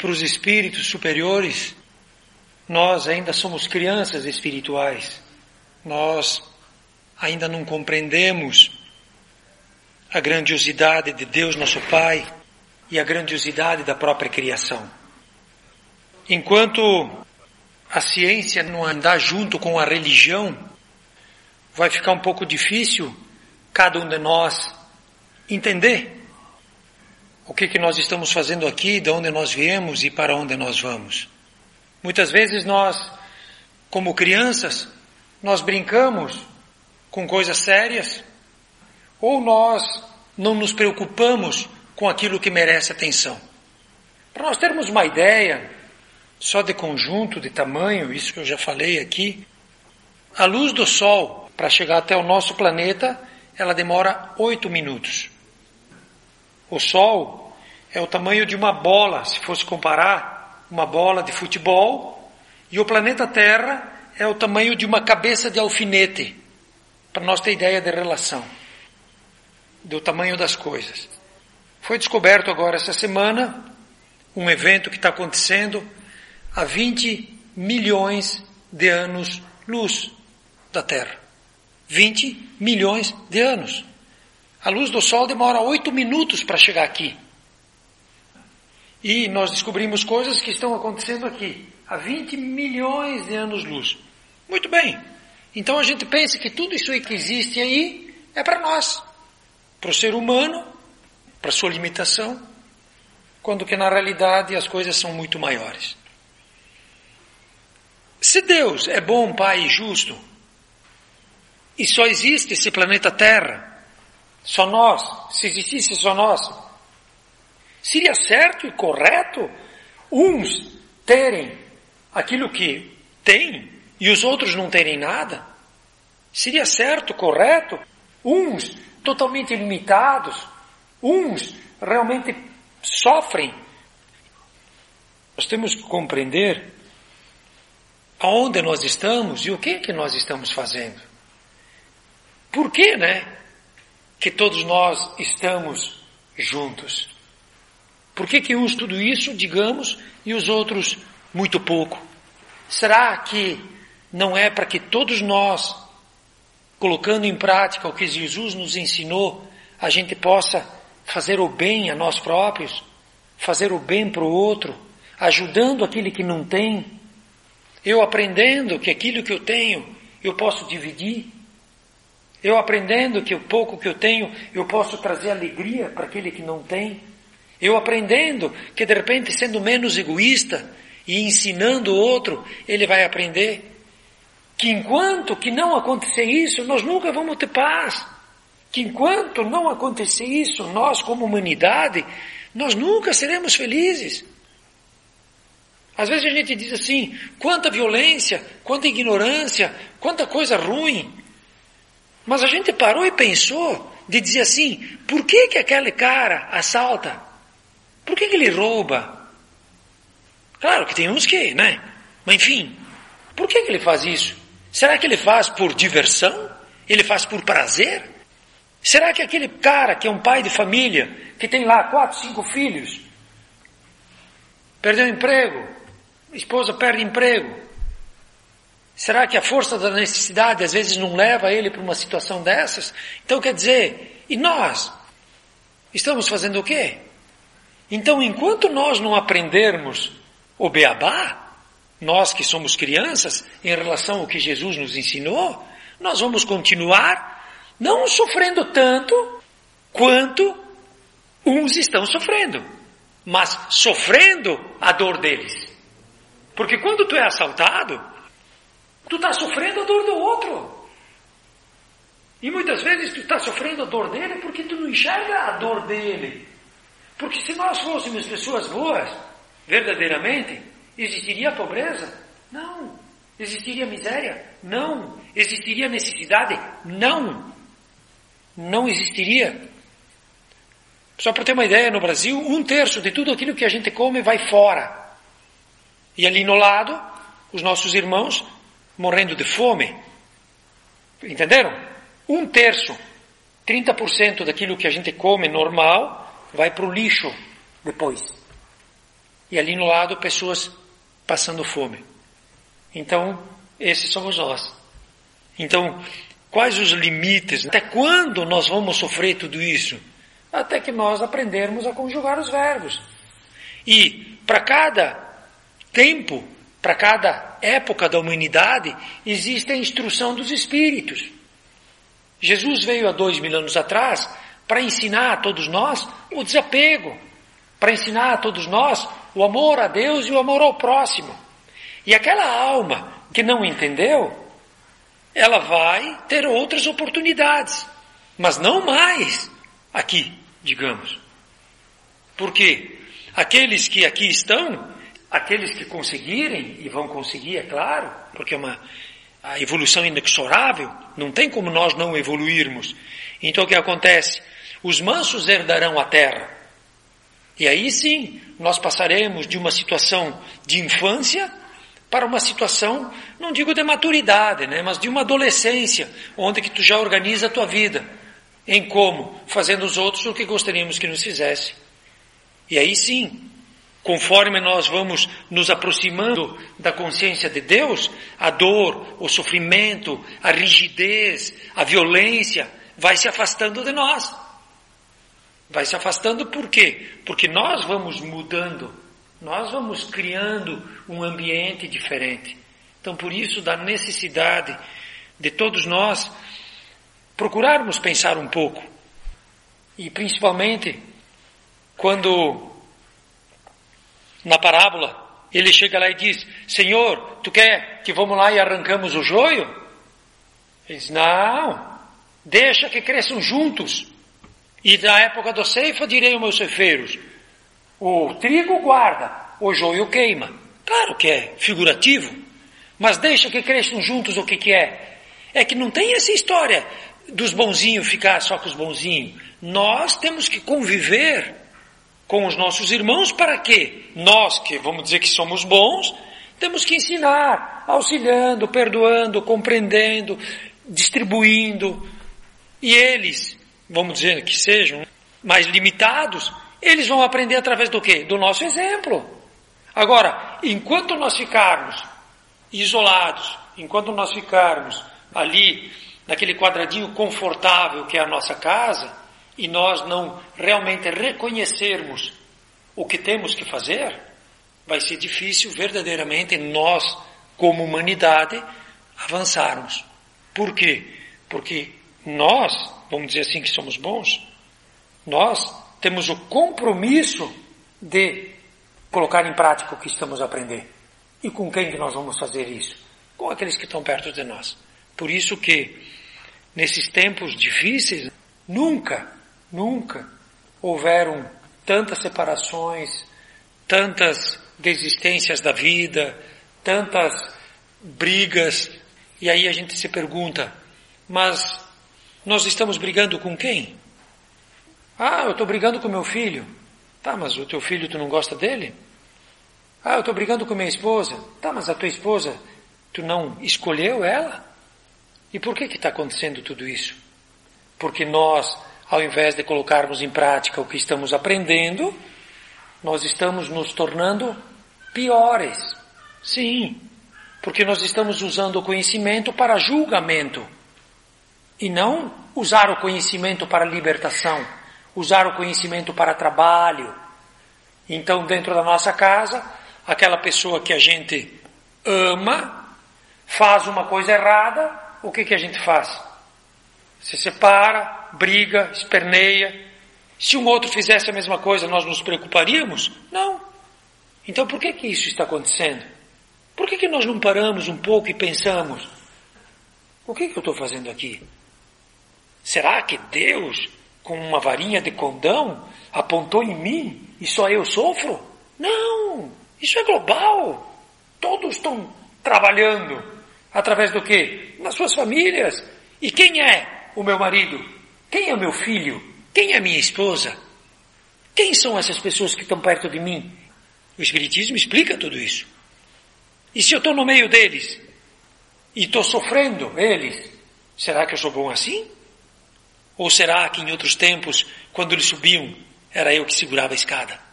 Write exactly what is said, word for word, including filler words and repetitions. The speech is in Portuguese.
para os espíritos superiores, nós ainda somos crianças espirituais. Nós ainda não compreendemos a grandiosidade de Deus, nosso Pai, e a grandiosidade da própria criação. Enquanto a ciência não andar junto com a religião, vai ficar um pouco difícil cada um de nós entender o que, que nós estamos fazendo aqui, de onde nós viemos e para onde nós vamos. Muitas vezes nós, como crianças, nós brincamos com coisas sérias, ou nós não nos preocupamos com aquilo que merece atenção. Para nós termos uma ideia, só de conjunto, de tamanho, isso que eu já falei aqui, a luz do Sol, para chegar até o nosso planeta, ela demora oito minutos. O Sol é o tamanho de uma bola, se fosse comparar, uma bola de futebol, e o planeta Terra é o tamanho de uma cabeça de alfinete, para nós ter ideia de relação, do tamanho das coisas. Foi descoberto agora essa semana um evento que está acontecendo a vinte milhões de anos-luz da Terra. vinte milhões de anos. A luz do Sol demora oito minutos para chegar aqui. E nós descobrimos coisas que estão acontecendo aqui, a vinte milhões de anos-luz. Muito bem. Então a gente pensa que tudo isso aí que existe aí é para nós, para o ser humano, para sua limitação, quando que na realidade as coisas são muito maiores. Se Deus é bom, Pai e justo, e só existe esse planeta Terra, só nós, se existisse só nós, seria certo e correto uns terem aquilo que têm e os outros não terem nada? Seria certo, correto, uns totalmente limitados, uns realmente sofrem? Nós temos que compreender aonde nós estamos e o que que nós estamos fazendo. Por que, né, que todos nós estamos juntos? Por que que uns tudo isso, digamos, e os outros muito pouco? Será que não é para que todos nós, colocando em prática o que Jesus nos ensinou, a gente possa fazer o bem a nós próprios, fazer o bem para o outro, ajudando aquele que não tem, eu aprendendo que aquilo que eu tenho eu posso dividir, eu aprendendo que o pouco que eu tenho eu posso trazer alegria para aquele que não tem, eu aprendendo que de repente sendo menos egoísta e ensinando o outro, ele vai aprender que enquanto que não acontecer isso, nós nunca vamos ter paz. Que enquanto não acontecer isso, nós como humanidade, nós nunca seremos felizes. Às vezes a gente diz assim, quanta violência, quanta ignorância, quanta coisa ruim. Mas a gente parou e pensou de dizer assim, por que que aquele cara assalta? Por que que ele rouba? Claro que tem uns que, né? Mas enfim, por que que ele faz isso? Será que ele faz por diversão? Ele faz por prazer? Será que aquele cara que é um pai de família, que tem lá quatro, cinco filhos, perdeu o emprego, a esposa perde emprego, será que a força da necessidade às vezes não leva ele para uma situação dessas? Então quer dizer, e nós? Estamos fazendo o quê? Então enquanto nós não aprendermos o beabá, nós que somos crianças, em relação ao que Jesus nos ensinou, nós vamos continuar não sofrendo tanto quanto uns estão sofrendo, mas sofrendo a dor deles. Porque quando tu é assaltado, tu está sofrendo a dor do outro. E muitas vezes tu está sofrendo a dor dele porque tu não enxerga a dor dele. Porque se nós fôssemos pessoas boas, verdadeiramente, existiria pobreza? Não. Existiria miséria? Não. Existiria necessidade? Não. Não existiria. Só para ter uma ideia, no Brasil, um terço de tudo aquilo que a gente come vai fora. E ali no lado, os nossos irmãos morrendo de fome. Entenderam? Um terço, trinta por cento daquilo que a gente come normal, vai para o lixo depois. e ali no lado pessoas passando fome. Então, esses somos nós. Então, quais os limites? Até quando nós vamos sofrer tudo isso? Até que nós aprendermos a conjugar os verbos. E para cada tempo, para cada época da humanidade, existe a instrução dos Espíritos. Jesus veio há dois mil anos atrás para ensinar a todos nós o desapego, para ensinar a todos nós o amor a Deus e o amor ao próximo. E aquela alma que não entendeu, ela vai ter outras oportunidades, mas não mais aqui, digamos. Porque aqueles que aqui estão, aqueles que conseguirem, e vão conseguir, é claro, porque é uma a evolução inexorável, não tem como nós não evoluirmos. Então o que acontece? Os mansos herdarão a terra. E aí sim, nós passaremos de uma situação de infância para uma situação, não digo de maturidade, né, mas de uma adolescência, onde que tu já organiza a tua vida. Em como? Fazendo os outros o que gostaríamos que nos fizesse. E aí sim, conforme nós vamos nos aproximando da consciência de Deus, a dor, o sofrimento, a rigidez, a violência vai se afastando de nós. Vai se afastando por quê? Porque nós vamos mudando, nós vamos criando um ambiente diferente. Então por isso da necessidade de todos nós procurarmos pensar um pouco. E principalmente quando na parábola, ele chega lá e diz, Senhor, tu quer que vamos lá e arrancamos o joio? Ele diz, não, deixa que cresçam juntos. E na época da ceifa direi aos meus ceifeiros, o trigo guarda, o joio queima. Claro que é figurativo, mas deixa que cresçam juntos. O que que é? É que não tem essa história dos bonzinhos ficar só com os bonzinhos. Nós temos que conviver com os nossos irmãos, para quê? Nós, que vamos dizer que somos bons, temos que ensinar, auxiliando, perdoando, compreendendo, distribuindo. E eles, vamos dizer que sejam mais limitados, eles vão aprender através do quê? Do nosso exemplo. Agora, enquanto nós ficarmos isolados, enquanto nós ficarmos ali, naquele quadradinho confortável que é a nossa casa, e nós não realmente reconhecermos o que temos que fazer, vai ser difícil verdadeiramente nós, como humanidade, avançarmos. Por quê? Porque nós, vamos dizer assim que somos bons, nós temos o compromisso de colocar em prática o que estamos a aprender. E com quem que nós vamos fazer isso? Com aqueles que estão perto de nós. Por isso que, nesses tempos difíceis, nunca Nunca houveram tantas separações, tantas desistências da vida, tantas brigas. E aí a gente se pergunta, mas nós estamos brigando com quem? Ah, eu estou brigando com meu filho. Tá, mas o teu filho tu não gosta dele? Ah, eu estou brigando com minha esposa. Tá, mas a tua esposa, tu não escolheu ela? E por que que está acontecendo tudo isso? Porque nós, ao invés de colocarmos em prática o que estamos aprendendo, nós estamos nos tornando piores. Sim, porque nós estamos usando o conhecimento para julgamento e não usar o conhecimento para libertação, usar o conhecimento para trabalho. Então, dentro da nossa casa, aquela pessoa que a gente ama faz uma coisa errada, o que que a gente faz? Se separa, briga, esperneia. Se um outro fizesse a mesma coisa, nós nos preocuparíamos? Não. Então por que que isso está acontecendo? Por que que nós não paramos um pouco e pensamos, o que que eu estou fazendo aqui? Será que Deus, com uma varinha de condão, apontou em mim e só eu sofro? Não, isso é global. Todos estão trabalhando. Através do quê? Nas suas famílias. E quem é o meu marido? Quem é o meu filho? Quem é a minha esposa? Quem são essas pessoas que estão perto de mim? O Espiritismo explica tudo isso. E se eu estou no meio deles e estou sofrendo eles, será que eu sou bom assim? Ou será que em outros tempos, quando eles subiam, era eu que segurava a escada?